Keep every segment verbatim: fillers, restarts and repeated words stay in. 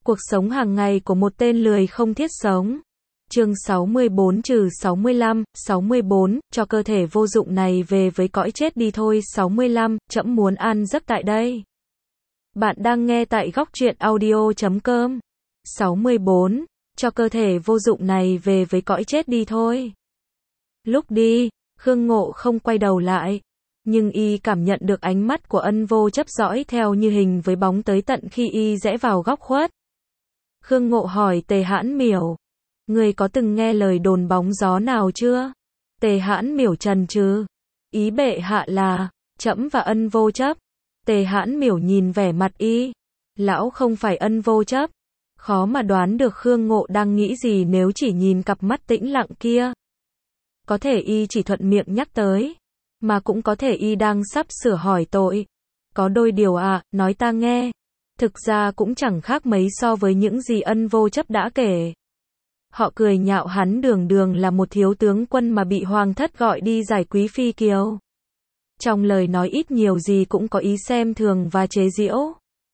Cuộc sống hàng ngày của một tên lười không thiết sống. Chương sáu mươi bốn trừ sáu mươi lăm, sáu mươi bốn, cho cơ thể vô dụng này về với cõi chết đi thôi. sáu mươi lăm, trẫm muốn an giấc tại đây. Bạn đang nghe tại góc truyện audio chấm com. sáu mươi bốn, cho cơ thể vô dụng này về với cõi chết đi thôi. Lúc đi, Khương Ngộ không quay đầu lại, nhưng y cảm nhận được ánh mắt của Ân Vô Chấp dõi theo như hình với bóng tới tận khi y rẽ vào góc khuất. Khương Ngộ hỏi Tề Hãn Miểu, người có từng nghe lời đồn bóng gió nào chưa? Tề Hãn Miểu trần trừ, ý bệ hạ là trẫm và Ân Vô Chấp. Tề Hãn Miểu nhìn vẻ mặt y, lão không phải Ân Vô Chấp, khó mà đoán được Khương Ngộ đang nghĩ gì nếu chỉ nhìn cặp mắt tĩnh lặng kia. Có thể y chỉ thuận miệng nhắc tới, mà cũng có thể y đang sắp sửa hỏi tội. Có đôi điều à, nói ta nghe. Thực ra cũng chẳng khác mấy so với những gì Ân Vô Chấp đã kể. Họ cười nhạo hắn đường đường là một thiếu tướng quân mà bị hoàng thất gọi đi giải quý phi kiều. Trong lời nói ít nhiều gì cũng có ý xem thường và chế giễu.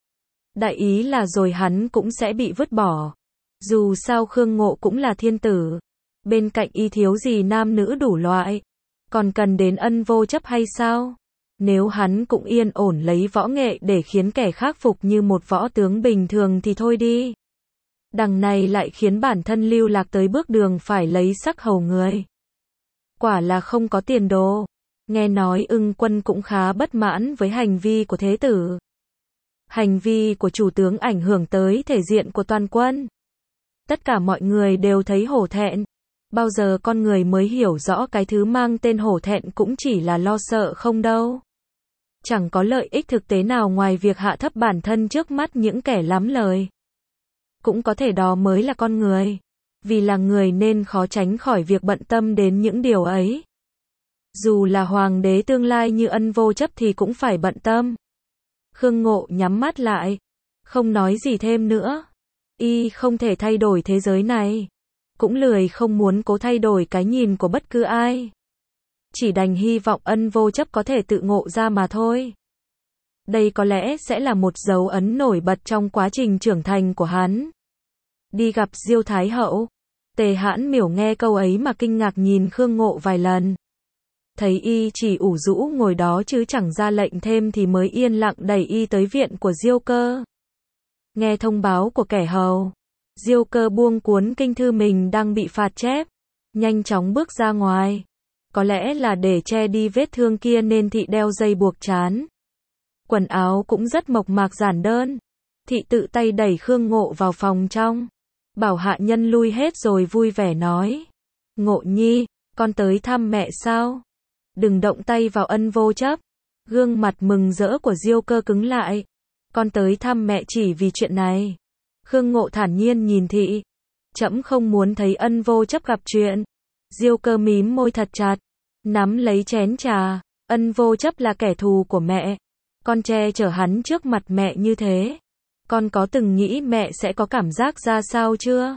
Đại ý là rồi hắn cũng sẽ bị vứt bỏ. Dù sao Khương Ngộ cũng là thiên tử. Bên cạnh y thiếu gì nam nữ đủ loại. Còn cần đến Ân Vô Chấp hay sao? Nếu hắn cũng yên ổn lấy võ nghệ để khiến kẻ khác phục như một võ tướng bình thường thì thôi đi. Đằng này lại khiến bản thân lưu lạc tới bước đường phải lấy sắc hầu người. Quả là không có tiền đồ. Nghe nói Ưng Quân cũng khá bất mãn với hành vi của thế tử. Hành vi của chủ tướng ảnh hưởng tới thể diện của toàn quân. Tất cả mọi người đều thấy hổ thẹn. Bao giờ con người mới hiểu rõ cái thứ mang tên hổ thẹn cũng chỉ là lo sợ không đâu. Chẳng có lợi ích thực tế nào ngoài việc hạ thấp bản thân trước mắt những kẻ lắm lời. Cũng có thể đó mới là con người. Vì là người nên khó tránh khỏi việc bận tâm đến những điều ấy. Dù là hoàng đế tương lai như Ân Vô Chấp thì cũng phải bận tâm. Khương Ngộ nhắm mắt lại, không nói gì thêm nữa. Y không thể thay đổi thế giới này. Cũng lười không muốn cố thay đổi cái nhìn của bất cứ ai. Chỉ đành hy vọng Ân Vô Chấp có thể tự ngộ ra mà thôi. Đây có lẽ sẽ là một dấu ấn nổi bật trong quá trình trưởng thành của hắn. Đi gặp Diêu Thái Hậu. Tề Hãn Miểu nghe câu ấy mà kinh ngạc nhìn Khương Ngộ vài lần. Thấy y chỉ ủ rũ ngồi đó chứ chẳng ra lệnh thêm thì mới yên lặng đẩy y tới viện của Diêu Cơ. Nghe thông báo của kẻ hầu, Diêu Cơ buông cuốn kinh thư mình đang bị phạt chép, nhanh chóng bước ra ngoài. Có lẽ là để che đi vết thương kia nên thị đeo dây buộc trán. Quần áo cũng rất mộc mạc giản đơn. Thị tự tay đẩy Khương Ngộ vào phòng trong, bảo hạ nhân lui hết rồi vui vẻ nói: Ngộ nhi, con tới thăm mẹ sao? Đừng động tay vào Ân Vô Chấp. Gương mặt mừng rỡ của Diêu Cơ cứng lại. Con tới thăm mẹ chỉ vì chuyện này. Khương Ngộ thản nhiên nhìn thị. Trẫm không muốn thấy Ân Vô Chấp gặp chuyện. Diêu Cơ mím môi thật chặt, nắm lấy chén trà. Ân Vô Chấp là kẻ thù của mẹ. Con che chở hắn trước mặt mẹ như thế. Con có từng nghĩ mẹ sẽ có cảm giác ra sao chưa?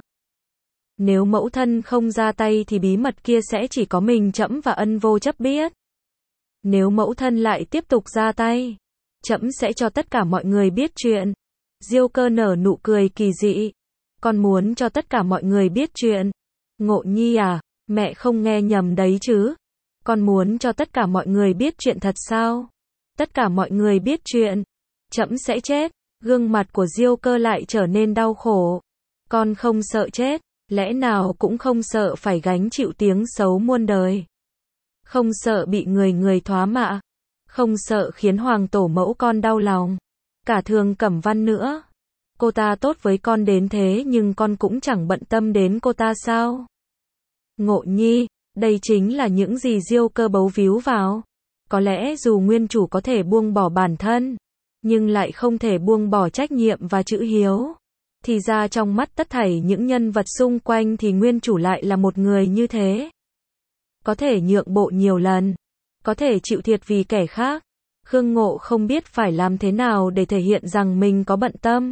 Nếu mẫu thân không ra tay thì bí mật kia sẽ chỉ có mình trẫm và Ân Vô Chấp biết. Nếu mẫu thân lại tiếp tục ra tay, trẫm sẽ cho tất cả mọi người biết chuyện. Diêu Cơ nở nụ cười kỳ dị. Con muốn cho tất cả mọi người biết chuyện. Ngộ nhi à, mẹ không nghe nhầm đấy chứ? Con muốn cho tất cả mọi người biết chuyện thật sao? Tất cả mọi người biết chuyện, trẫm sẽ chết. Gương mặt của Diêu Cơ lại trở nên đau khổ. Con không sợ chết, lẽ nào cũng không sợ phải gánh chịu tiếng xấu muôn đời. Không sợ bị người người thoá mạ. Không sợ khiến hoàng tổ mẫu con đau lòng. Cả Thường Cẩm Văn nữa. Cô ta tốt với con đến thế nhưng con cũng chẳng bận tâm đến cô ta sao? Ngộ nhi, đây chính là những gì Diêu Cơ bấu víu vào. Có lẽ dù nguyên chủ có thể buông bỏ bản thân, nhưng lại không thể buông bỏ trách nhiệm và chữ hiếu. Thì ra trong mắt tất thảy những nhân vật xung quanh thì nguyên chủ lại là một người như thế. Có thể nhượng bộ nhiều lần, có thể chịu thiệt vì kẻ khác. Khương Ngộ không biết phải làm thế nào để thể hiện rằng mình có bận tâm.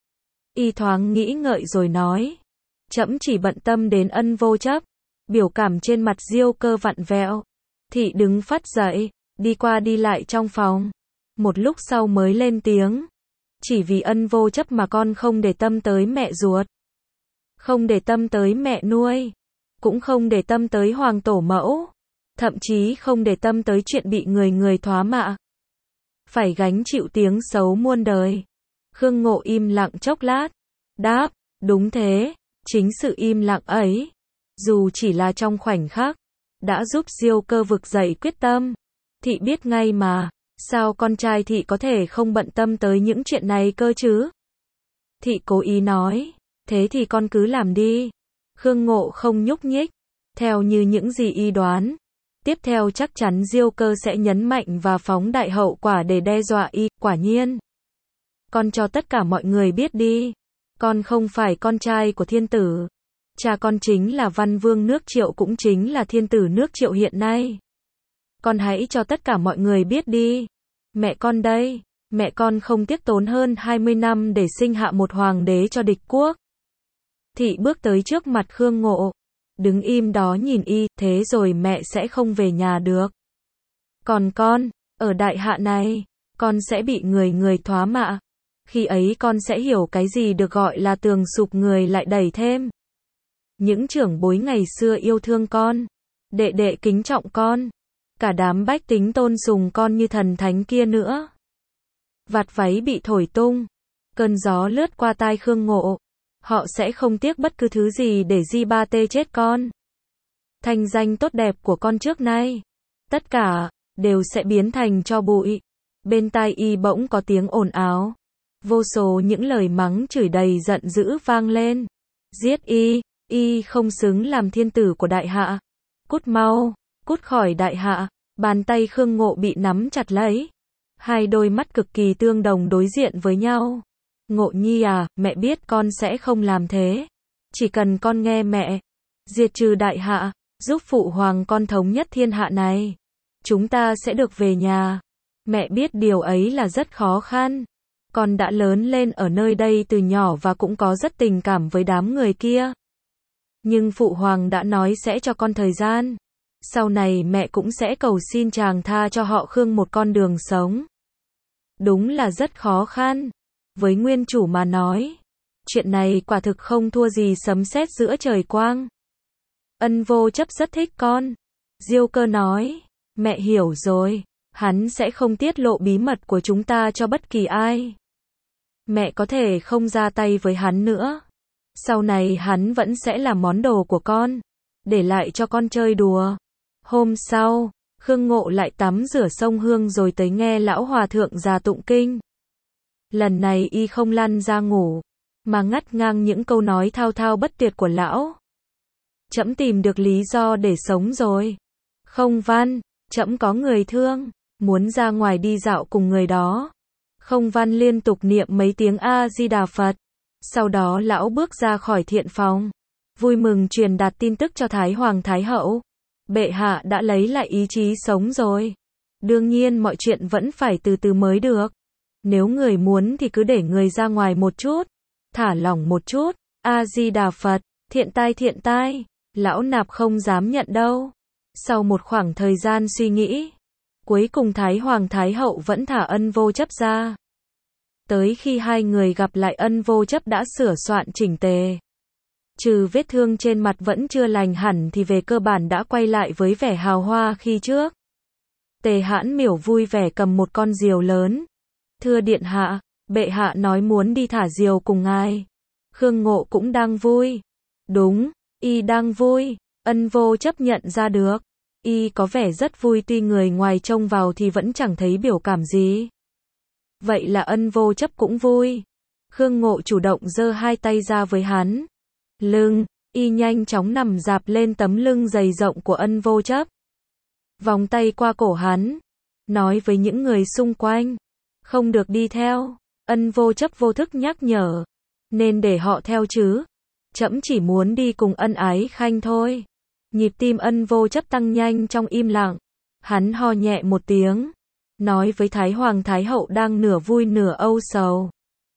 Y thoáng nghĩ ngợi rồi nói: Trẫm chỉ bận tâm đến Ân Vô Chấp. Biểu cảm trên mặt Diêu Cơ vặn vẹo. Thị đứng phắt dậy, đi qua đi lại trong phòng. Một lúc sau mới lên tiếng: Chỉ vì ân vô chấp mà con không để tâm tới mẹ ruột, không để tâm tới mẹ nuôi, cũng không để tâm tới hoàng tổ mẫu, thậm chí không để tâm tới chuyện bị người người thoá mạ, phải gánh chịu tiếng xấu muôn đời. Khương Ngộ im lặng chốc lát, đáp, đúng thế, chính sự im lặng ấy, dù chỉ là trong khoảnh khắc, đã giúp Diêu Cơ vực dậy quyết tâm. Thị biết ngay mà, sao con trai thị có thể không bận tâm tới những chuyện này cơ chứ? Thị cố ý nói, thế thì con cứ làm đi. Khương Ngộ không nhúc nhích, theo như những gì y đoán. Tiếp theo chắc chắn Diêu Cơ sẽ nhấn mạnh và phóng đại hậu quả để đe dọa y, quả nhiên. Con cho tất cả mọi người biết đi, con không phải con trai của thiên tử. Cha con chính là văn vương nước Triệu, cũng chính là thiên tử nước Triệu hiện nay. Con hãy cho tất cả mọi người biết đi. Mẹ con đây, mẹ con không tiếc tốn hơn hai mươi năm để sinh hạ một hoàng đế cho địch quốc. Thị bước tới trước mặt Khương Ngộ, đứng im đó nhìn y, thế rồi mẹ sẽ không về nhà được. Còn con, ở đại hạ này, con sẽ bị người người thoá mạ. Khi ấy con sẽ hiểu cái gì được gọi là tường sụp người lại đẩy thêm. Những trưởng bối ngày xưa yêu thương con, đệ đệ kính trọng con, cả đám bách tính tôn sùng con như thần thánh kia nữa. Vạt váy bị thổi tung, cơn gió lướt qua tai Khương Ngộ, họ sẽ không tiếc bất cứ thứ gì để di ba tê chết con. Thanh danh tốt đẹp của con trước nay, tất cả, đều sẽ biến thành tro bụi. Bên tai y bỗng có tiếng ồn ào, vô số những lời mắng chửi đầy giận dữ vang lên. Giết y, y không xứng làm thiên tử của đại hạ. Cút mau, cút khỏi đại hạ. Bàn tay Khương Ngộ bị nắm chặt lấy. Hai đôi mắt cực kỳ tương đồng đối diện với nhau. Ngộ nhi à, mẹ biết con sẽ không làm thế. Chỉ cần con nghe mẹ, diệt trừ đại hạ, giúp phụ hoàng con thống nhất thiên hạ này, chúng ta sẽ được về nhà. Mẹ biết điều ấy là rất khó khăn. Con đã lớn lên ở nơi đây từ nhỏ và cũng có rất tình cảm với đám người kia. Nhưng phụ hoàng đã nói sẽ cho con thời gian. Sau này mẹ cũng sẽ cầu xin chàng tha cho họ Khương một con đường sống. Đúng là rất khó khăn. Với nguyên chủ mà nói, chuyện này quả thực không thua gì sấm sét giữa trời quang. Ân vô chấp rất thích con. Diêu Cơ nói, mẹ hiểu rồi, hắn sẽ không tiết lộ bí mật của chúng ta cho bất kỳ ai. Mẹ có thể không ra tay với hắn nữa. Sau này hắn vẫn sẽ là món đồ của con, để lại cho con chơi đùa. Hôm sau, Khương Ngộ lại tắm rửa sông Hương rồi tới nghe lão hòa thượng già tụng kinh. Lần này y không lăn ra ngủ, mà ngắt ngang những câu nói thao thao bất tuyệt của lão. Trẫm tìm được lý do để sống rồi. Không Văn, trẫm có người thương, muốn ra ngoài đi dạo cùng người đó. Không Văn liên tục niệm mấy tiếng A-di-đà Phật. Sau đó lão bước ra khỏi thiện phòng, vui mừng truyền đạt tin tức cho Thái Hoàng Thái Hậu. Bệ hạ đã lấy lại ý chí sống rồi. Đương nhiên mọi chuyện vẫn phải từ từ mới được. Nếu người muốn thì cứ để người ra ngoài một chút, thả lỏng một chút. A-di-đà Phật, thiện tai thiện tai. Lão nạp không dám nhận đâu. Sau một khoảng thời gian suy nghĩ, cuối cùng Thái Hoàng Thái Hậu vẫn thả Ân vô chấp ra. Tới khi hai người gặp lại, Ân vô chấp đã sửa soạn chỉnh tề. Trừ vết thương trên mặt vẫn chưa lành hẳn thì về cơ bản đã quay lại với vẻ hào hoa khi trước. Tề Hãn Miểu vui vẻ cầm một con diều lớn. Thưa điện hạ, bệ hạ nói muốn đi thả diều cùng ngài. Khương Ngộ cũng đang vui. Đúng, y đang vui. Ân vô chấp nhận ra được. Y có vẻ rất vui, tuy người ngoài trông vào thì vẫn chẳng thấy biểu cảm gì. Vậy là Ân vô chấp cũng vui. Khương Ngộ chủ động giơ hai tay ra với hắn. Lưng, y nhanh chóng nằm dạp lên tấm lưng dày rộng của Ân vô chấp. Vòng tay qua cổ hắn, nói với những người xung quanh, không được đi theo. Ân vô chấp vô thức nhắc nhở, nên để họ theo chứ. Trẫm chỉ muốn đi cùng Ân ái khanh thôi. Nhịp tim Ân vô chấp tăng nhanh trong im lặng. Hắn ho nhẹ một tiếng, nói với Thái Hoàng Thái Hậu đang nửa vui nửa âu sầu.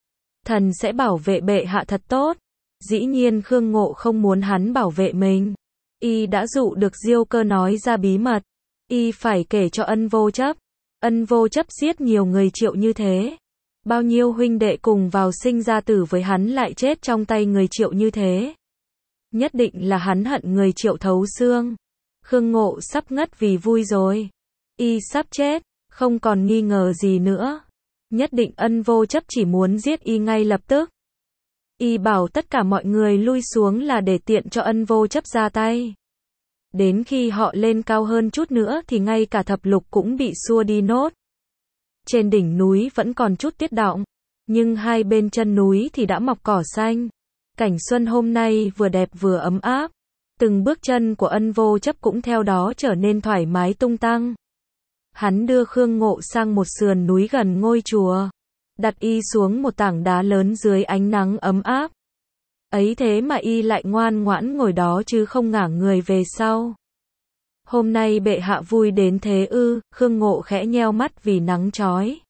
Thần sẽ bảo vệ bệ hạ thật tốt. Dĩ nhiên Khương Ngộ không muốn hắn bảo vệ mình. Y đã dụ được Diêu Cơ nói ra bí mật. Y phải kể cho Ân vô chấp. Ân vô chấp giết nhiều người Triệu như thế. Bao nhiêu huynh đệ cùng vào sinh ra tử với hắn lại chết trong tay người Triệu như thế. Nhất định là hắn hận người Triệu thấu xương. Khương Ngộ sắp ngất vì vui rồi. Y sắp chết, không còn nghi ngờ gì nữa. Nhất định Ân Vô Chấp chỉ muốn giết y ngay lập tức. Y bảo tất cả mọi người lui xuống là để tiện cho Ân Vô Chấp ra tay. Đến khi họ lên cao hơn chút nữa thì ngay cả thập lục cũng bị xua đi nốt. Trên đỉnh núi vẫn còn chút tiết đọng, nhưng hai bên chân núi thì đã mọc cỏ xanh. Cảnh xuân hôm nay vừa đẹp vừa ấm áp. Từng bước chân của Ân Vô Chấp cũng theo đó trở nên thoải mái tung tăng. Hắn đưa Khương Ngộ sang một sườn núi gần ngôi chùa, đặt y xuống một tảng đá lớn dưới ánh nắng ấm áp. Ấy thế mà y lại ngoan ngoãn ngồi đó chứ không ngả người về sau. Hôm nay bệ hạ vui đến thế ư? Khương Ngộ khẽ nheo mắt vì nắng chói.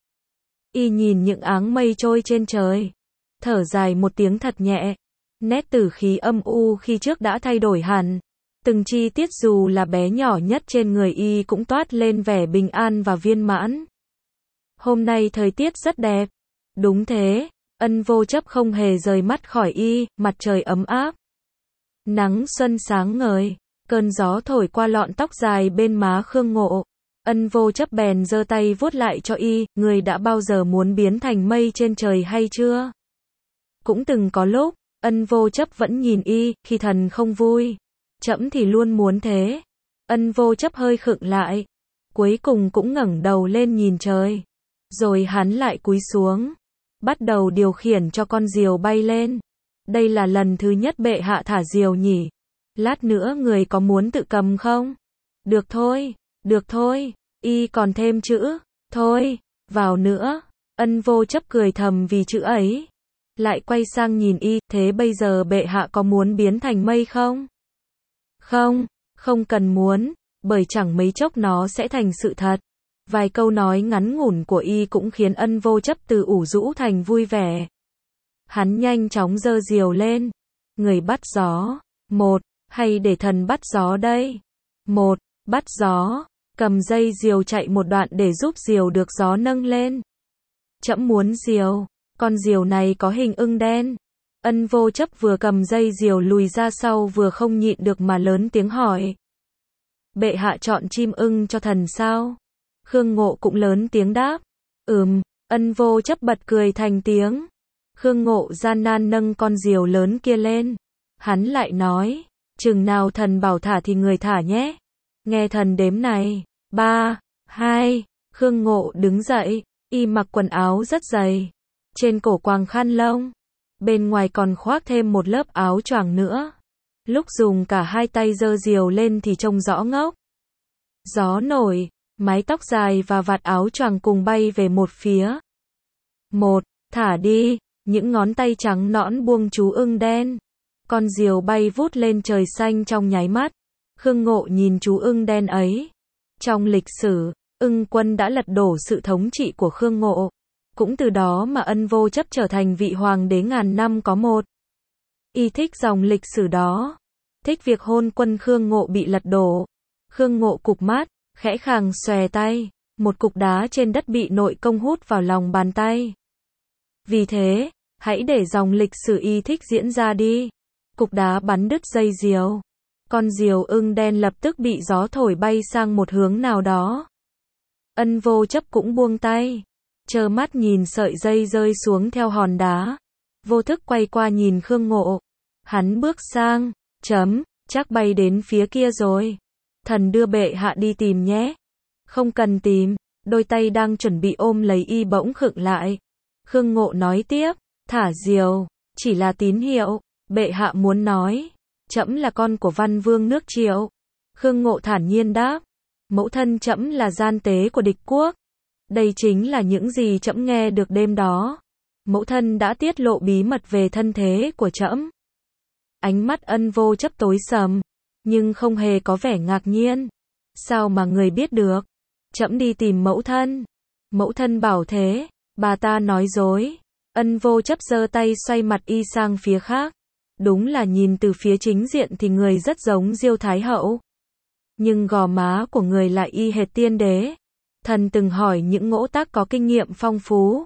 Y nhìn những áng mây trôi trên trời, thở dài một tiếng thật nhẹ. Nét tử khí âm u khi trước đã thay đổi hẳn. Từng chi tiết dù là bé nhỏ nhất trên người y cũng toát lên vẻ bình an và viên mãn. Hôm nay thời tiết rất đẹp. Đúng thế, Ân Vô Chấp không hề rời mắt khỏi y, mặt trời ấm áp. Nắng xuân sáng ngời, cơn gió thổi qua lọn tóc dài bên má Khương Ngộ. Ân Vô Chấp bèn giơ tay vuốt lại cho y, người đã bao giờ muốn biến thành mây trên trời hay chưa? Cũng từng có lúc, Ân Vô Chấp vẫn nhìn y, khi thần không vui. Trẫm thì luôn muốn thế. Ân Vô Chấp hơi khựng lại, cuối cùng cũng ngẩng đầu lên nhìn trời. Rồi hắn lại cúi xuống, bắt đầu điều khiển cho con diều bay lên. Đây là lần thứ nhất bệ hạ thả diều nhỉ? Lát nữa người có muốn tự cầm không? Được thôi, được thôi, y còn thêm chữ, thôi, vào nữa. Ân Vô Chấp cười thầm vì chữ ấy. Lại quay sang nhìn y, thế bây giờ bệ hạ có muốn biến thành mây không? Không, không cần muốn, bởi chẳng mấy chốc nó sẽ thành sự thật. Vài câu nói ngắn ngủn của y cũng khiến Ân Vô Chấp từ ủ rũ thành vui vẻ. Hắn nhanh chóng giơ diều lên. Người bắt gió. Một, hay để thần bắt gió đây? Một, bắt gió. Cầm dây diều chạy một đoạn để giúp diều được gió nâng lên. Trẫm muốn diều. Con diều này có hình ưng đen. Ân Vô Chấp vừa cầm dây diều lùi ra sau vừa không nhịn được mà lớn tiếng hỏi. Bệ hạ chọn chim ưng cho thần sao? Khương Ngộ cũng lớn tiếng đáp. Ừm, Ân Vô Chấp bật cười thành tiếng. Khương Ngộ gian nan nâng con diều lớn kia lên. Hắn lại nói, chừng nào thần bảo thả thì người thả nhé. Nghe thần đếm này. Ba, hai, Khương Ngộ đứng dậy, y mặc quần áo rất dày. Trên cổ quàng khăn lông. Bên ngoài còn khoác thêm một lớp áo choàng nữa. Lúc dùng cả hai tay giơ diều lên thì trông rõ ngốc. Gió nổi, mái tóc dài và vạt áo choàng cùng bay về một phía. Một, thả đi, những ngón tay trắng nõn buông chú ưng đen. Con diều bay vút lên trời xanh trong nháy mắt. Khương Ngộ nhìn chú ưng đen ấy. Trong lịch sử, ưng quân đã lật đổ sự thống trị của Khương Ngộ. Cũng từ đó mà Ân Vô Chấp trở thành vị hoàng đế ngàn năm có một. Y thích dòng lịch sử đó. Thích việc hôn quân Khương Ngộ bị lật đổ. Khương Ngộ cụp mắt, khẽ khàng xòe tay. Một cục đá trên đất bị nội công hút vào lòng bàn tay. Vì thế, hãy để dòng lịch sử y thích diễn ra đi. Cục đá bắn đứt dây diều. Con diều ưng đen lập tức bị gió thổi bay sang một hướng nào đó. Ân Vô Chấp cũng buông tay. Trơ mắt nhìn sợi dây rơi xuống theo hòn đá. Vô thức quay qua nhìn Khương Ngộ. Hắn bước sang, chấm, chắc bay đến phía kia rồi. Thần đưa bệ hạ đi tìm nhé. Không cần tìm, đôi tay đang chuẩn bị ôm lấy y bỗng khựng lại. Khương Ngộ nói tiếp, thả diều, chỉ là tín hiệu, bệ hạ muốn nói. Trẫm là con của văn vương nước Triệu. Khương Ngộ thản nhiên đáp, mẫu thân trẫm là gian tế của địch quốc. Đây chính là những gì trẫm nghe được đêm đó. Mẫu thân đã tiết lộ bí mật về thân thế của trẫm. Ánh mắt Ân Vô Chấp tối sầm, nhưng không hề có vẻ ngạc nhiên. Sao mà người biết được? Trẫm đi tìm mẫu thân. Mẫu thân bảo thế, bà ta nói dối. Ân Vô Chấp giơ tay xoay mặt y sang phía khác. Đúng là nhìn từ phía chính diện thì người rất giống Diêu Thái Hậu. Nhưng gò má của người lại y hệt tiên đế. Thần từng hỏi những ngỗ tác có kinh nghiệm phong phú.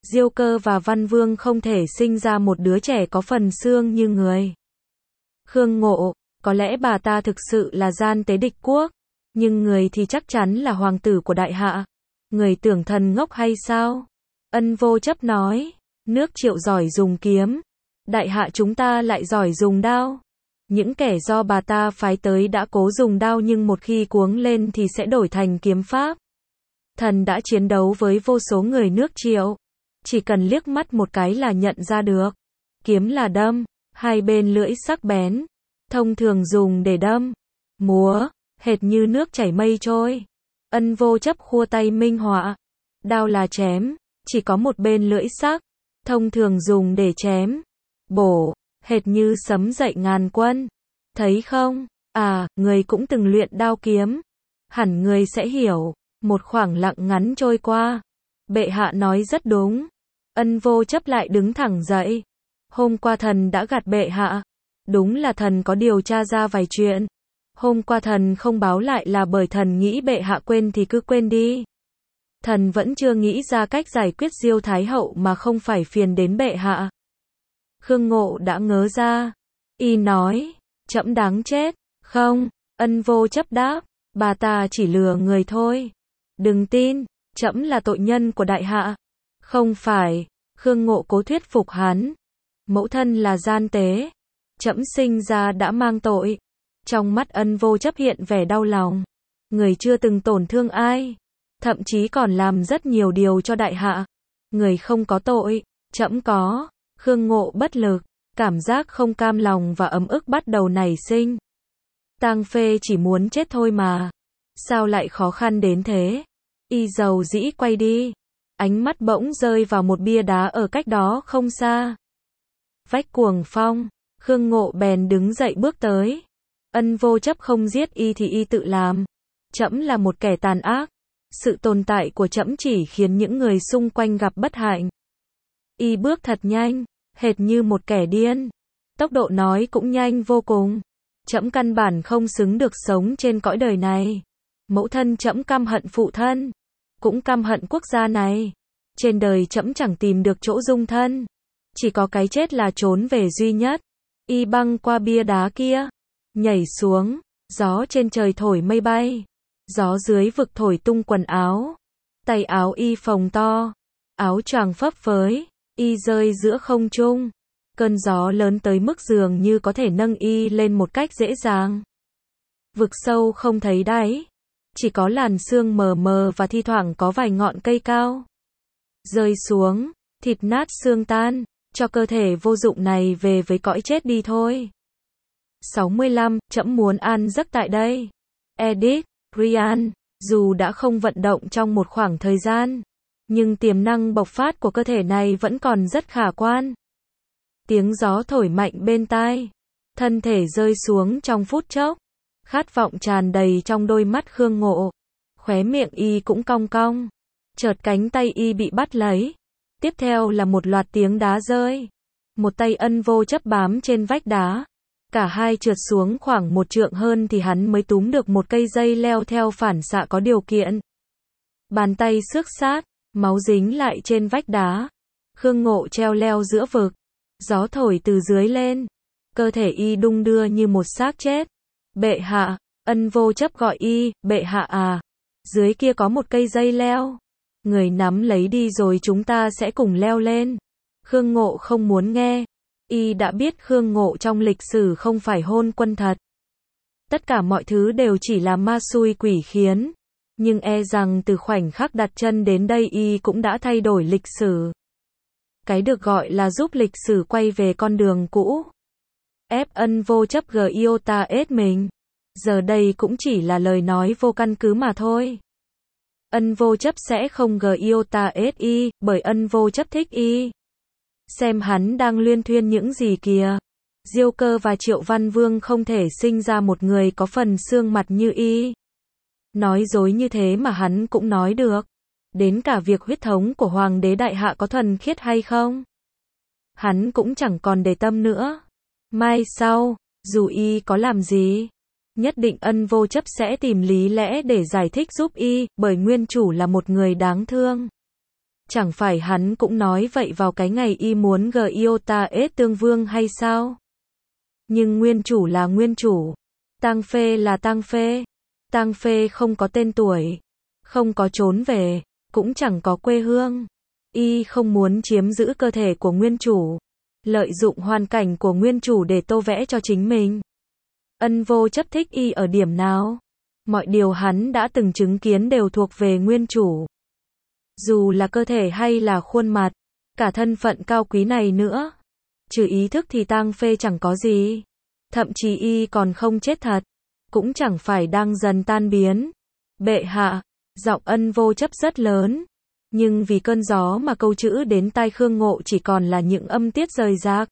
Diêu Cơ và Văn Vương không thể sinh ra một đứa trẻ có phần xương như người. Khương Ngộ, có lẽ bà ta thực sự là gian tế địch quốc, nhưng người thì chắc chắn là hoàng tử của đại hạ. Người tưởng thần ngốc hay sao? Ân Vô Chấp nói, nước Triệu giỏi dùng kiếm, đại hạ chúng ta lại giỏi dùng đao. Những kẻ do bà ta phái tới đã cố dùng đao nhưng một khi cuống lên thì sẽ đổi thành kiếm pháp. Thần đã chiến đấu với vô số người nước Triệu, chỉ cần liếc mắt một cái là nhận ra được. Kiếm là đâm, hai bên lưỡi sắc bén, thông thường dùng để đâm, múa, hệt như nước chảy mây trôi. Ân Vô Chấp khua tay minh họa, đao là chém, chỉ có một bên lưỡi sắc, thông thường dùng để chém, bổ, hệt như sấm dậy ngàn quân. Thấy không? À, người cũng từng luyện đao kiếm, hẳn người sẽ hiểu. Một khoảng lặng ngắn trôi qua. Bệ hạ nói rất đúng. Ân Vô Chấp lại đứng thẳng dậy. Hôm qua thần đã gạt bệ hạ. Đúng là thần có điều tra ra vài chuyện. Hôm qua thần không báo lại là bởi thần nghĩ bệ hạ quên thì cứ quên đi. Thần vẫn chưa nghĩ ra cách giải quyết Diêu Thái Hậu mà không phải phiền đến bệ hạ. Khương Ngộ đã ngớ ra. Y nói, trẫm đáng chết. Không, Ân Vô Chấp đáp, bà ta chỉ lừa người thôi. Đừng tin, trẫm là tội nhân của đại hạ. Không phải, Khương Ngộ cố thuyết phục hắn. Mẫu thân là gian tế, trẫm sinh ra đã mang tội. Trong mắt Ân Vô Chấp hiện vẻ đau lòng. Người chưa từng tổn thương ai, thậm chí còn làm rất nhiều điều cho đại hạ. Người không có tội, trẫm có. Khương Ngộ bất lực, cảm giác không cam lòng và ấm ức bắt đầu nảy sinh. Tang Phê chỉ muốn chết thôi mà. Sao lại khó khăn đến thế? Y dầu dĩ quay đi. Ánh mắt bỗng rơi vào một bia đá ở cách đó không xa. Vách cuồng phong. Khương Ngộ bèn đứng dậy bước tới. Ân Vô Chấp không giết y thì y tự làm. Trẫm là một kẻ tàn ác. Sự tồn tại của trẫm chỉ khiến những người xung quanh gặp bất hạnh. Y bước thật nhanh, hệt như một kẻ điên. Tốc độ nói cũng nhanh vô cùng. Trẫm căn bản không xứng được sống trên cõi đời này. Mẫu thân trẫm căm hận phụ thân, cũng căm hận quốc gia này. Trên đời trẫm chẳng tìm được chỗ dung thân, chỉ có cái chết là trốn về duy nhất. Y băng qua bia đá kia, nhảy xuống, gió trên trời thổi mây bay, gió dưới vực thổi tung quần áo. Tay áo y phồng to, áo choàng phấp phới, y rơi giữa không trung. Cơn gió lớn tới mức dường như có thể nâng y lên một cách dễ dàng. Vực sâu không thấy đáy, chỉ có làn sương mờ mờ và thi thoảng có vài ngọn cây cao. Rơi xuống, thịt nát xương tan, cho cơ thể vô dụng này về với cõi chết đi thôi. sáu mươi lăm, trẫm muốn an giấc tại đây. Edit, Ryan, dù đã không vận động trong một khoảng thời gian, nhưng tiềm năng bộc phát của cơ thể này vẫn còn rất khả quan. Tiếng gió thổi mạnh bên tai, thân thể rơi xuống trong phút chốc. Khát vọng tràn đầy trong đôi mắt Khương Ngộ. Khóe miệng y cũng cong cong. Chợt cánh tay y bị bắt lấy. Tiếp theo là một loạt tiếng đá rơi. Một tay Ân Vô Chấp bám trên vách đá. Cả hai trượt xuống khoảng một trượng hơn thì hắn mới túm được một cây dây leo theo phản xạ có điều kiện. Bàn tay xước sát, máu dính lại trên vách đá. Khương Ngộ treo leo giữa vực. Gió thổi từ dưới lên. Cơ thể y đung đưa như một xác chết. Bệ hạ, Ân Vô Chấp gọi y, bệ hạ à, dưới kia có một cây dây leo. Người nắm lấy đi rồi chúng ta sẽ cùng leo lên. Khương Ngộ không muốn nghe. Y đã biết Khương Ngộ trong lịch sử không phải hôn quân thật. Tất cả mọi thứ đều chỉ là ma xui quỷ khiến. Nhưng e rằng từ khoảnh khắc đặt chân đến đây y cũng đã thay đổi lịch sử. Cái được gọi là giúp lịch sử quay về con đường cũ. Ép Ân Vô Chấp giota ết mình. Giờ đây cũng chỉ là lời nói vô căn cứ mà thôi. Ân Vô Chấp sẽ không giota ết y, bởi Ân Vô Chấp thích y. Xem hắn đang luyên thuyên những gì kìa. Diêu Cơ và Triệu Văn Vương không thể sinh ra một người có phần xương mặt như y. Nói dối như thế mà hắn cũng nói được. Đến cả việc huyết thống của Hoàng đế Đại Hạ có thuần khiết hay không, hắn cũng chẳng còn để tâm nữa. Mai sau, dù y có làm gì, nhất định Ân Vô Chấp sẽ tìm lý lẽ để giải thích giúp y, bởi nguyên chủ là một người đáng thương. Chẳng phải hắn cũng nói vậy vào cái ngày y muốn Giota S tương vương hay sao? Nhưng nguyên chủ là nguyên chủ. Tang Phê là Tang Phê. Tang Phê không có tên tuổi, không có trốn về, cũng chẳng có quê hương. Y không muốn chiếm giữ cơ thể của nguyên chủ, lợi dụng hoàn cảnh của nguyên chủ để tô vẽ cho chính mình. Ân Vô Chấp thích y ở điểm nào? Mọi điều hắn đã từng chứng kiến đều thuộc về nguyên chủ. Dù là cơ thể hay là khuôn mặt, cả thân phận cao quý này nữa. Trừ ý thức thì Tang Phê chẳng có gì. Thậm chí y còn không chết thật, cũng chẳng phải đang dần tan biến. Bệ hạ, giọng Ân Vô Chấp rất lớn, nhưng vì cơn gió mà câu chữ đến tai Khương Ngộ chỉ còn là những âm tiết rời rạc.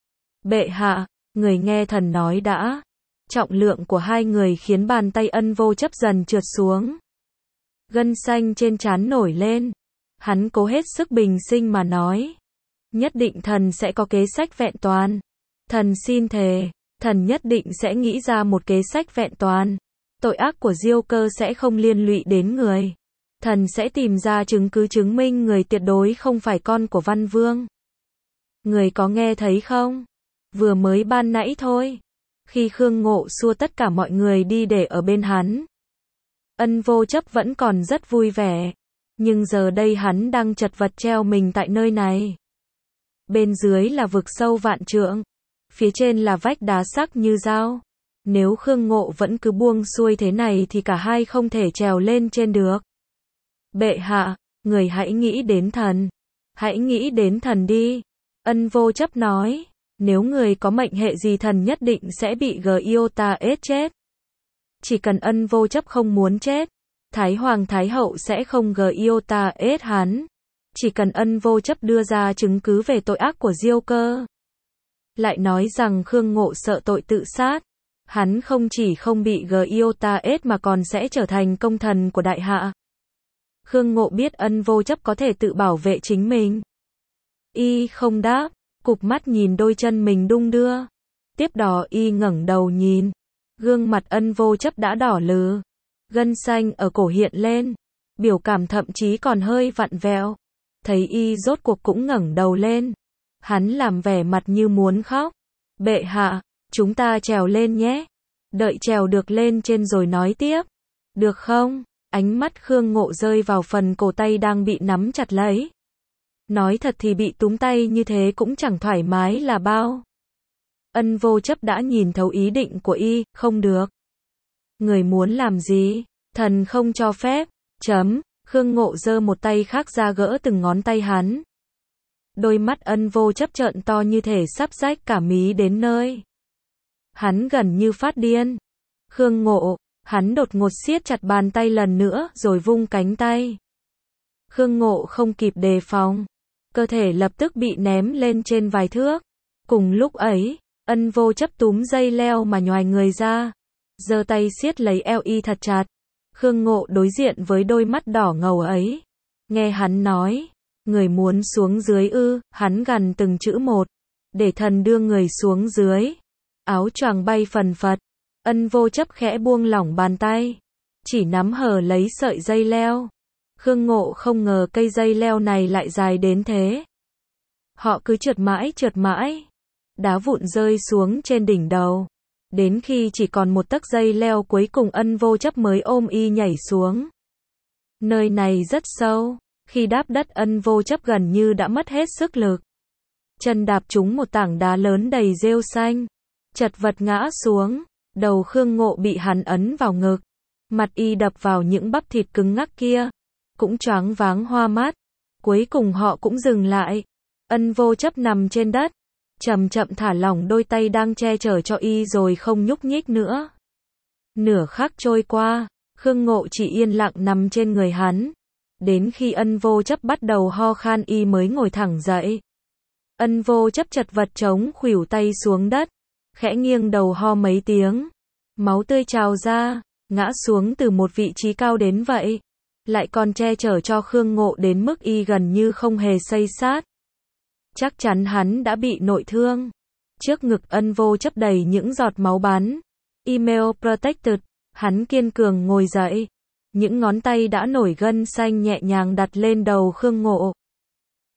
Bệ hạ, người nghe thần nói đã. Trọng lượng của hai người khiến bàn tay Ân Vô Chấp dần trượt xuống. Gân xanh trên trán nổi lên. Hắn cố hết sức bình sinh mà nói. Nhất định thần sẽ có kế sách vẹn toàn. Thần xin thề, thần nhất định sẽ nghĩ ra một kế sách vẹn toàn. Tội ác của Diêu Cơ sẽ không liên lụy đến người. Thần sẽ tìm ra chứng cứ chứng minh người tuyệt đối không phải con của Văn Vương. Người có nghe thấy không? Vừa mới ban nãy thôi. Khi Khương Ngộ xua tất cả mọi người đi để ở bên hắn, Ân Vô Chấp vẫn còn rất vui vẻ. Nhưng giờ đây hắn đang chật vật treo mình tại nơi này. Bên dưới là vực sâu vạn trượng. Phía trên là vách đá sắc như dao. Nếu Khương Ngộ vẫn cứ buông xuôi thế này thì cả hai không thể trèo lên trên được. Bệ hạ, người hãy nghĩ đến thần. Hãy nghĩ đến thần đi. Ân Vô Chấp nói. Nếu người có mệnh hệ gì thần nhất định sẽ bị Giota S chết. Chỉ cần Ân Vô Chấp không muốn chết, Thái Hoàng Thái Hậu sẽ không Giota S hắn. Chỉ cần Ân Vô Chấp đưa ra chứng cứ về tội ác của Diêu Cơ. Lại nói rằng Khương Ngộ sợ tội tự sát. Hắn không chỉ không bị Giota S mà còn sẽ trở thành công thần của đại hạ. Khương Ngộ biết Ân Vô Chấp có thể tự bảo vệ chính mình. Y không đáp, cụp mắt nhìn đôi chân mình đung đưa. Tiếp đó y ngẩng đầu nhìn. Gương mặt Ân Vô Chấp đã đỏ lừ. Gân xanh ở cổ hiện lên. Biểu cảm thậm chí còn hơi vặn vẹo. Thấy y rốt cuộc cũng ngẩng đầu lên. Hắn làm vẻ mặt như muốn khóc. Bệ hạ, chúng ta trèo lên nhé. Đợi trèo được lên trên rồi nói tiếp. Được không? Ánh mắt Khương Ngộ rơi vào phần cổ tay đang bị nắm chặt lấy. Nói thật thì bị túm tay như thế cũng chẳng thoải mái là bao. Ân Vô Chấp đã nhìn thấu ý định của y, không được. Người muốn làm gì? Thần không cho phép. Chấm. Khương Ngộ giơ một tay khác ra gỡ từng ngón tay hắn. Đôi mắt Ân Vô Chấp trợn to như thể sắp rách cả mí đến nơi. Hắn gần như phát điên. Khương Ngộ, hắn đột ngột siết chặt bàn tay lần nữa rồi vung cánh tay. Khương Ngộ không kịp đề phòng. Cơ thể lập tức bị ném lên trên vài thước. Cùng lúc ấy, Ân Vô Chấp túm dây leo mà nhoài người ra. Giơ tay siết lấy eo y thật chặt. Khương Ngộ đối diện với đôi mắt đỏ ngầu ấy. Nghe hắn nói. Người muốn xuống dưới ư, hắn gằn từng chữ một. Để thần đưa người xuống dưới. Áo choàng bay phần phật. Ân Vô Chấp khẽ buông lỏng bàn tay. Chỉ nắm hở lấy sợi dây leo. Khương Ngộ không ngờ cây dây leo này lại dài đến thế. Họ cứ trượt mãi trượt mãi. Đá vụn rơi xuống trên đỉnh đầu. Đến khi chỉ còn một tấc dây leo cuối cùng Ân Vô Chấp mới ôm y nhảy xuống. Nơi này rất sâu. Khi đáp đất Ân Vô Chấp gần như đã mất hết sức lực. Chân đạp trúng một tảng đá lớn đầy rêu xanh. Chật vật ngã xuống. Đầu Khương Ngộ bị hắn ấn vào ngực. Mặt y đập vào những bắp thịt cứng ngắc kia. Cũng choáng váng hoa mắt. Cuối cùng họ cũng dừng lại. Ân Vô Chấp nằm trên đất. Chậm chậm thả lỏng đôi tay đang che chở cho y rồi không nhúc nhích nữa. Nửa khắc trôi qua. Khương Ngộ chỉ yên lặng nằm trên người hắn. Đến khi Ân Vô Chấp bắt đầu ho khan y mới ngồi thẳng dậy. Ân Vô Chấp chật vật chống khuỷu tay xuống đất. Khẽ nghiêng đầu ho mấy tiếng. Máu tươi trào ra. Ngã xuống từ một vị trí cao đến vậy. Lại còn che chở cho Khương Ngộ đến mức y gần như không hề xây sát. Chắc chắn hắn đã bị nội thương. Trước ngực Ân Vô Chấp đầy những giọt máu bắn. Email protected. Hắn kiên cường ngồi dậy. Những ngón tay đã nổi gân xanh nhẹ nhàng đặt lên đầu Khương Ngộ.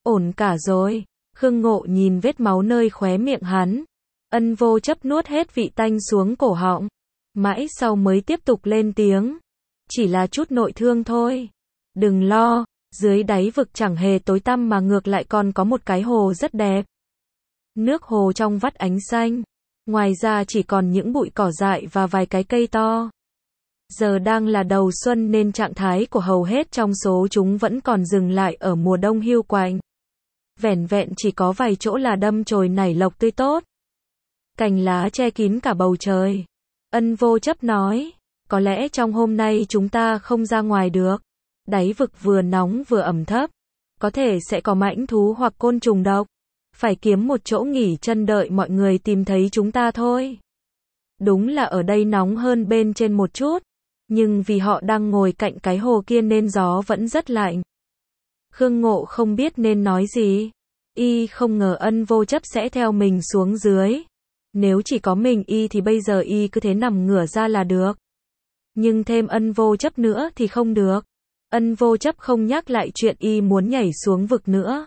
Ổn cả rồi. Khương Ngộ nhìn vết máu nơi khóe miệng hắn. Ân Vô Chấp nuốt hết vị tanh xuống cổ họng. Mãi sau mới tiếp tục lên tiếng. Chỉ là chút nội thương thôi. Đừng lo, dưới đáy vực chẳng hề tối tăm mà ngược lại còn có một cái hồ rất đẹp. Nước hồ trong vắt ánh xanh. Ngoài ra chỉ còn những bụi cỏ dại và vài cái cây to. Giờ đang là đầu xuân nên trạng thái của hầu hết trong số chúng vẫn còn dừng lại ở mùa đông hiu quạnh. Vẻn vẹn chỉ có vài chỗ là đâm chồi nảy lộc tươi tốt. Cành lá che kín cả bầu trời. Ân Vô Chấp nói, có lẽ trong hôm nay chúng ta không ra ngoài được. Đáy vực vừa nóng vừa ẩm thấp. Có thể sẽ có mãnh thú hoặc côn trùng độc. Phải kiếm một chỗ nghỉ chân đợi mọi người tìm thấy chúng ta thôi. Đúng là ở đây nóng hơn bên trên một chút. Nhưng vì họ đang ngồi cạnh cái hồ kia nên gió vẫn rất lạnh. Khương Ngộ không biết nên nói gì. Y không ngờ Ân Vô Chấp sẽ theo mình xuống dưới. Nếu chỉ có mình Y thì bây giờ Y cứ thế nằm ngửa ra là được. Nhưng thêm Ân Vô Chấp nữa thì không được. Ân Vô Chấp không nhắc lại chuyện Y muốn nhảy xuống vực nữa.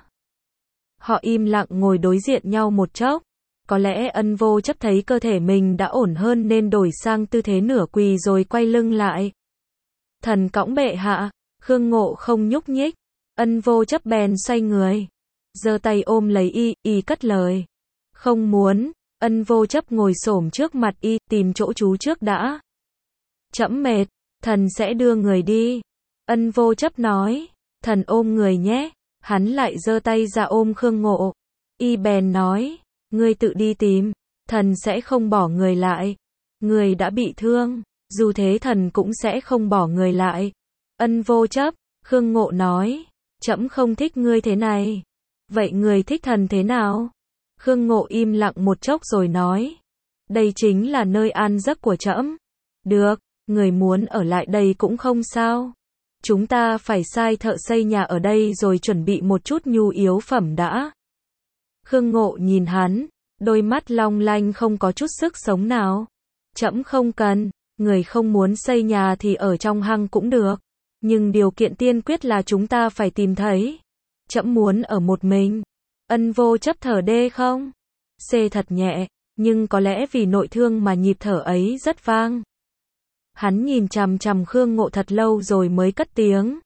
Họ im lặng ngồi đối diện nhau một chốc. Có lẽ Ân Vô Chấp thấy cơ thể mình đã ổn hơn nên đổi sang tư thế nửa quỳ rồi quay lưng lại. Thần cõng bệ hạ. Khương Ngộ không nhúc nhích. Ân Vô Chấp bèn xoay người. Giơ tay ôm lấy Y, Y cất lời. Không muốn. Ân Vô Chấp ngồi xổm trước mặt Y, tìm chỗ trú trước đã. Trẫm mệt, thần sẽ đưa người đi. Ân Vô Chấp nói. Thần ôm người nhé. Hắn lại giơ tay ra ôm Khương Ngộ. Y bèn nói. Ngươi tự đi tìm. Thần sẽ không bỏ người lại. Người đã bị thương. Dù thế thần cũng sẽ không bỏ người lại. Ân Vô Chấp. Khương Ngộ nói. Trẫm không thích ngươi thế này. Vậy người thích thần thế nào? Khương Ngộ im lặng một chốc rồi nói. Đây chính là nơi an giấc của trẫm. Được, người muốn ở lại đây cũng không sao. Chúng ta phải sai thợ xây nhà ở đây rồi chuẩn bị một chút nhu yếu phẩm đã. Khương Ngộ nhìn hắn, đôi mắt long lanh không có chút sức sống nào. Trẫm không cần, người không muốn xây nhà thì ở trong hang cũng được. Nhưng điều kiện tiên quyết là chúng ta phải tìm thấy. Trẫm muốn ở một mình. Ân Vô Chấp thở đê không? Xê thật nhẹ, nhưng có lẽ vì nội thương mà nhịp thở ấy rất vang. Hắn nhìn chằm chằm Khương Ngộ thật lâu rồi mới cất tiếng.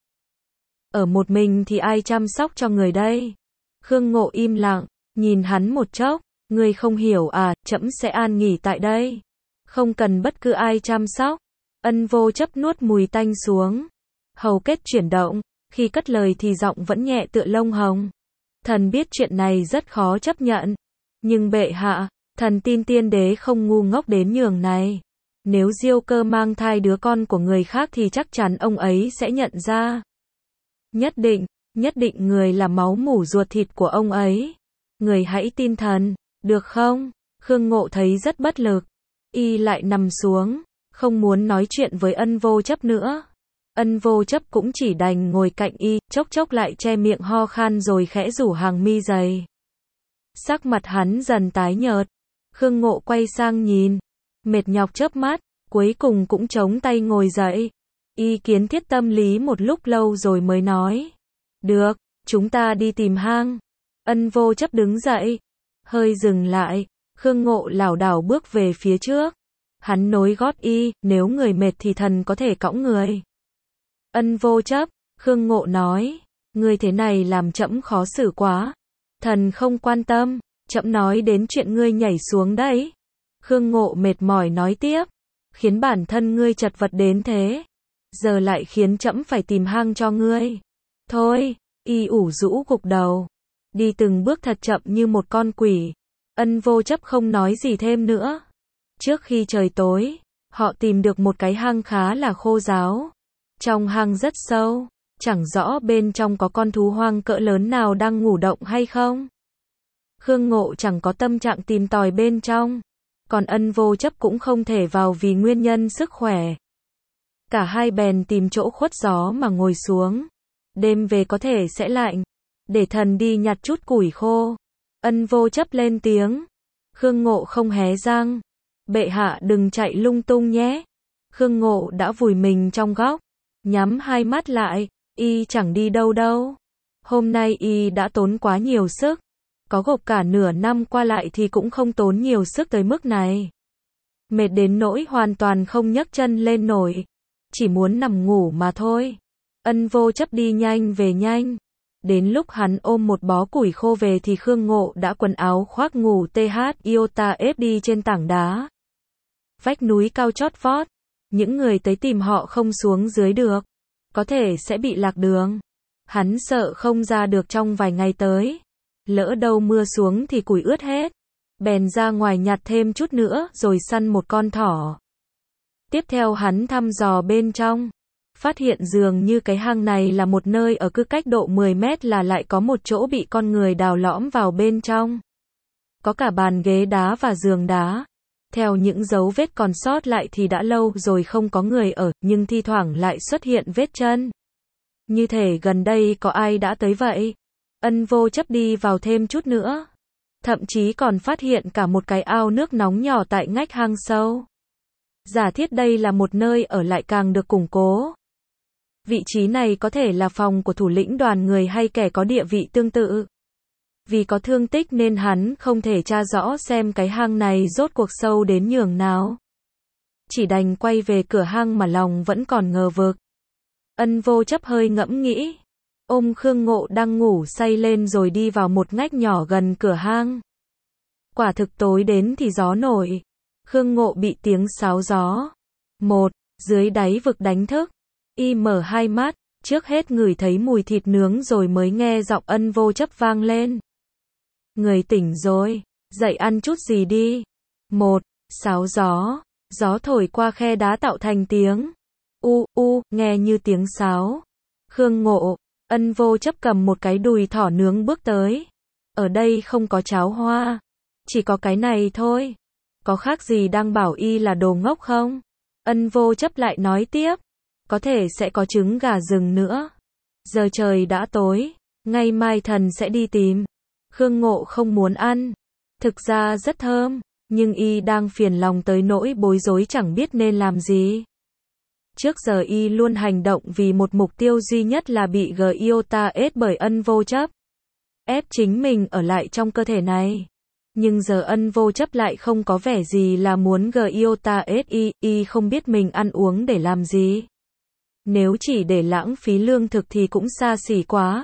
Ở một mình thì ai chăm sóc cho người đây? Khương Ngộ im lặng, nhìn hắn một chốc. Ngươi không hiểu à, trẫm sẽ an nghỉ tại đây. Không cần bất cứ ai chăm sóc. Ân Vô Chấp nuốt mùi tanh xuống. Hầu kết chuyển động, khi cất lời thì giọng vẫn nhẹ tựa lông hồng. Thần biết chuyện này rất khó chấp nhận. Nhưng bệ hạ, thần tin tiên đế không ngu ngốc đến nhường này. Nếu Diêu Cơ mang thai đứa con của người khác thì chắc chắn ông ấy sẽ nhận ra. Nhất định, nhất định người là máu mủ ruột thịt của ông ấy. Người hãy tin thần, được không? Khương Ngộ thấy rất bất lực. Y lại nằm xuống, không muốn nói chuyện với Ân Vô Chấp nữa. Ân Vô Chấp cũng chỉ đành ngồi cạnh Y, chốc chốc lại che miệng ho khan rồi khẽ rủ hàng mi dày. Sắc mặt hắn dần tái nhợt. Khương Ngộ quay sang nhìn, mệt nhọc chớp mắt, cuối cùng cũng chống tay ngồi dậy. Y kiến thiết tâm lý một lúc lâu rồi mới nói. Được, chúng ta đi tìm hang. Ân Vô Chấp đứng dậy, hơi dừng lại. Khương Ngộ lảo đảo bước về phía trước. Hắn nối gót Y, nếu người mệt thì thần có thể cõng người. Ân Vô Chấp, Khương Ngộ nói, ngươi thế này làm trẫm khó xử quá. Thần không quan tâm, trẫm nói đến chuyện ngươi nhảy xuống đấy. Khương Ngộ mệt mỏi nói tiếp, khiến bản thân ngươi chật vật đến thế. Giờ lại khiến trẫm phải tìm hang cho ngươi. Thôi, Y ủ rũ gục đầu. Đi từng bước thật chậm như một con quỷ. Ân Vô Chấp không nói gì thêm nữa. Trước khi trời tối, họ tìm được một cái hang khá là khô ráo. Trong hang rất sâu, chẳng rõ bên trong có con thú hoang cỡ lớn nào đang ngủ động hay không. Khương Ngộ chẳng có tâm trạng tìm tòi bên trong, còn Ân Vô Chấp cũng không thể vào vì nguyên nhân sức khỏe. Cả hai bèn tìm chỗ khuất gió mà ngồi xuống. Đêm về có thể sẽ lạnh, để thần đi nhặt chút củi khô. Ân Vô Chấp lên tiếng. Khương Ngộ không hé răng. Bệ hạ đừng chạy lung tung nhé. Khương Ngộ đã vùi mình trong góc, nhắm hai mắt lại. Y chẳng đi đâu đâu. Hôm nay y đã tốn quá nhiều sức. Có gộp cả nửa năm qua lại thì cũng không tốn nhiều sức tới mức này. Mệt đến nỗi hoàn toàn không nhấc chân lên nổi. Chỉ muốn nằm ngủ mà thôi. Ân Vô Chấp đi nhanh về nhanh. Đến lúc hắn ôm một bó củi khô về thì Khương Ngộ đã quần áo khoác ngủ th iota ép đi trên tảng đá. Vách núi cao chót vót. Những người tới tìm họ không xuống dưới được. Có thể sẽ bị lạc đường. Hắn sợ không ra được trong vài ngày tới. Lỡ đâu mưa xuống thì củi ướt hết. Bèn ra ngoài nhặt thêm chút nữa rồi săn một con thỏ. Tiếp theo hắn thăm dò bên trong. Phát hiện dường như cái hang này là một nơi ở cứ cách độ mười mét là lại có một chỗ bị con người đào lõm vào bên trong. Có cả bàn ghế đá và giường đá. Theo những dấu vết còn sót lại thì đã lâu rồi không có người ở, nhưng thi thoảng lại xuất hiện vết chân. Như thể gần đây có ai đã tới vậy. Ân Vô Chấp đi vào thêm chút nữa. Thậm chí còn phát hiện cả một cái ao nước nóng nhỏ tại ngách hang sâu. Giả thiết đây là một nơi ở lại càng được củng cố. Vị trí này có thể là phòng của thủ lĩnh đoàn người hay kẻ có địa vị tương tự. Vì có thương tích nên hắn không thể tra rõ xem cái hang này rốt cuộc sâu đến nhường nào. Chỉ đành quay về cửa hang mà lòng vẫn còn ngờ vực. Ân Vô Chấp hơi ngẫm nghĩ. Ôm Khương Ngộ đang ngủ say lên rồi đi vào một ngách nhỏ gần cửa hang. Quả thực tối đến thì gió nổi. Khương Ngộ bị tiếng sáo gió. Một, dưới đáy vực đánh thức. Y mở hai mắt, trước hết ngửi thấy mùi thịt nướng rồi mới nghe giọng Ân Vô Chấp vang lên. Người tỉnh rồi, dậy ăn chút gì đi. Một, sáo gió. Gió thổi qua khe đá tạo thành tiếng. U, u, nghe như tiếng sáo. Khương Ngộ, Ân Vô Chấp cầm một cái đùi thỏ nướng bước tới. Ở đây không có cháo hoa. Chỉ có cái này thôi. Có khác gì đang bảo y là đồ ngốc không? Ân Vô Chấp lại nói tiếp. Có thể sẽ có trứng gà rừng nữa. Giờ trời đã tối. Ngày mai thần sẽ đi tìm. Khương Ngộ không muốn ăn. Thực ra rất thơm. Nhưng y đang phiền lòng tới nỗi bối rối chẳng biết nên làm gì. Trước giờ y luôn hành động vì một mục tiêu duy nhất là bị G iota ép bởi Ân Vô Chấp. Ép chính mình ở lại trong cơ thể này. Nhưng giờ Ân Vô Chấp lại không có vẻ gì là muốn G iota ép y, y không biết mình ăn uống để làm gì. Nếu chỉ để lãng phí lương thực thì cũng xa xỉ quá.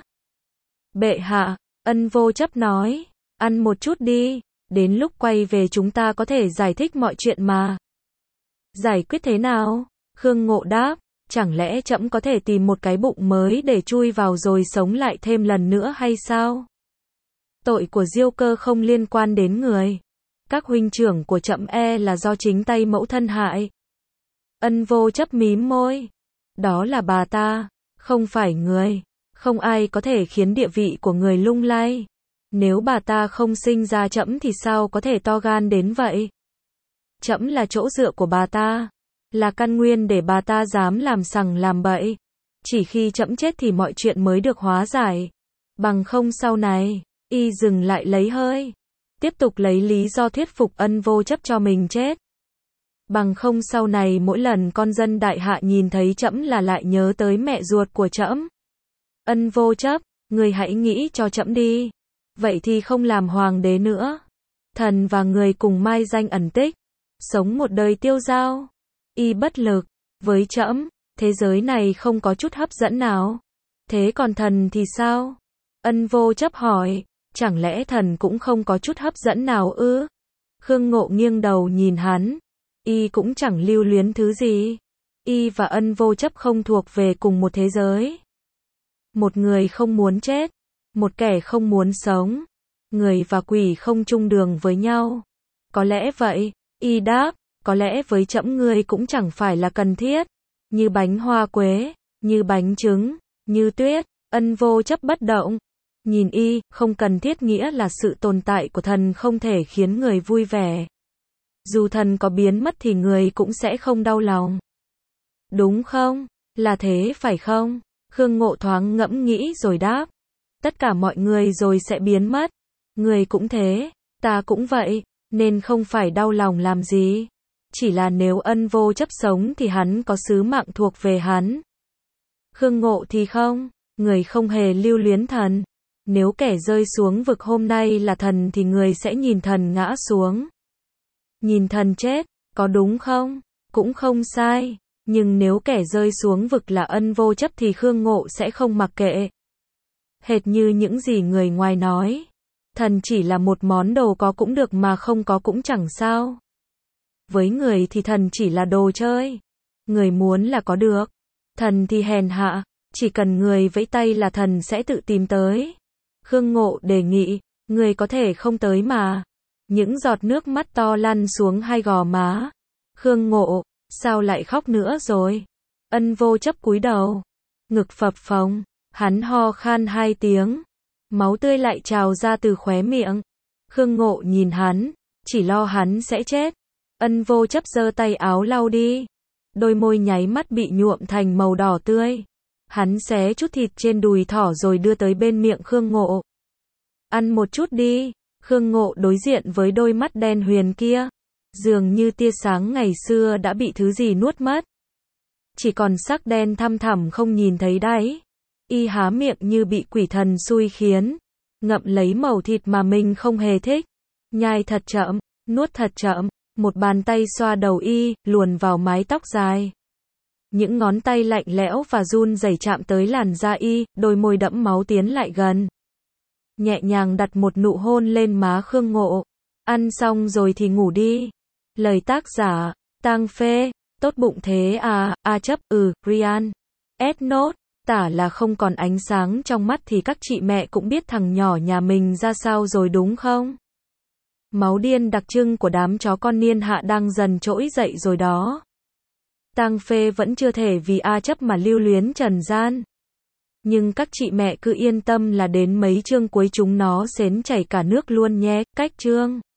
Bệ hạ, Ân Vô Chấp nói, ăn một chút đi, đến lúc quay về chúng ta có thể giải thích mọi chuyện mà. Giải quyết thế nào? Khương Ngộ đáp, chẳng lẽ trẫm có thể tìm một cái bụng mới để chui vào rồi sống lại thêm lần nữa hay sao? Tội của Diêu Cơ không liên quan đến người. Các huynh trưởng của trẫm e là do chính tay mẫu thân hại. Ân Vô Chấp mím môi. Đó là bà ta, không phải người. Không ai có thể khiến địa vị của người lung lay. Nếu bà ta không sinh ra trẫm thì sao có thể to gan đến vậy? Trẫm là chỗ dựa của bà ta. Là căn nguyên để bà ta dám làm sằng làm bậy. Chỉ khi trẫm chết thì mọi chuyện mới được hóa giải. Bằng không sau này, y dừng lại lấy hơi. Tiếp tục lấy lý do thuyết phục Ân Vô Chấp cho mình chết. Bằng không sau này mỗi lần con dân đại hạ nhìn thấy trẫm là lại nhớ tới mẹ ruột của trẫm. Ân Vô Chấp, người hãy nghĩ cho trẫm đi. Vậy thì không làm hoàng đế nữa. Thần và người cùng mai danh ẩn tích. Sống một đời tiêu dao. Y bất lực. Với trẫm, thế giới này không có chút hấp dẫn nào. Thế còn thần thì sao? Ân Vô Chấp hỏi. Chẳng lẽ thần cũng không có chút hấp dẫn nào ư? Khương Ngộ nghiêng đầu nhìn hắn. Y cũng chẳng lưu luyến thứ gì. Y và Ân Vô Chấp không thuộc về cùng một thế giới. Một người không muốn chết. Một kẻ không muốn sống. Người và quỷ không chung đường với nhau. Có lẽ vậy. Y đáp. Có lẽ với trẫm ngươi cũng chẳng phải là cần thiết. Như bánh hoa quế. Như bánh trứng. Như tuyết. Ân Vô Chấp bất động. Nhìn y, không cần thiết nghĩa là sự tồn tại của thần không thể khiến người vui vẻ. Dù thần có biến mất thì người cũng sẽ không đau lòng. Đúng không? Là thế phải không? Khương Ngộ thoáng ngẫm nghĩ rồi đáp. Tất cả mọi người rồi sẽ biến mất. Người cũng thế, ta cũng vậy, nên không phải đau lòng làm gì. Chỉ là nếu Ân Vô Chấp sống thì hắn có sứ mạng thuộc về hắn. Khương Ngộ thì không. Người không hề lưu luyến thần. Nếu kẻ rơi xuống vực hôm nay là thần thì người sẽ nhìn thần ngã xuống. Nhìn thần chết, có đúng không? Cũng không sai. Nhưng nếu kẻ rơi xuống vực là Ân Vô Chấp thì Khương Ngộ sẽ không mặc kệ. Hệt như những gì người ngoài nói. Thần chỉ là một món đồ có cũng được mà không có cũng chẳng sao. Với người thì thần chỉ là đồ chơi. Người muốn là có được. Thần thì hèn hạ, chỉ cần người vẫy tay là thần sẽ tự tìm tới. Khương Ngộ đề nghị, người có thể không tới mà. Những giọt nước mắt to lăn xuống hai gò má. Khương Ngộ, sao lại khóc nữa rồi? Ân Vô Chấp cúi đầu, ngực phập phồng, hắn ho khan hai tiếng, máu tươi lại trào ra từ khóe miệng. Khương Ngộ nhìn hắn, chỉ lo hắn sẽ chết. Ân Vô Chấp giơ tay áo lau đi, đôi môi nháy mắt bị nhuộm thành màu đỏ tươi. Hắn xé chút thịt trên đùi thỏ rồi đưa tới bên miệng Khương Ngộ. Ăn một chút đi. Khương Ngộ đối diện với đôi mắt đen huyền kia, dường như tia sáng ngày xưa đã bị thứ gì nuốt mất. Chỉ còn sắc đen thăm thẳm không nhìn thấy đáy. Y há miệng như bị quỷ thần xui khiến, ngậm lấy mẩu thịt mà mình không hề thích, nhai thật chậm, nuốt thật chậm, một bàn tay xoa đầu y, luồn vào mái tóc dài. Những ngón tay lạnh lẽo và run rẩy chạm tới làn da y, đôi môi đẫm máu tiến lại gần. Nhẹ nhàng đặt một nụ hôn lên má Khương Ngộ. Ăn xong rồi thì ngủ đi. Lời tác giả, Tang Phê, tốt bụng thế à, A Chấp, ừ, Ryan. S nốt, tả là không còn ánh sáng trong mắt thì các chị mẹ cũng biết thằng nhỏ nhà mình ra sao rồi đúng không? Máu điên đặc trưng của đám chó con niên hạ đang dần trỗi dậy rồi đó. Tang Phê vẫn chưa thể vì A Chấp mà lưu luyến trần gian. Nhưng các chị mẹ cứ yên tâm là đến mấy chương cuối chúng nó xến chảy cả nước luôn nhé. Cách chương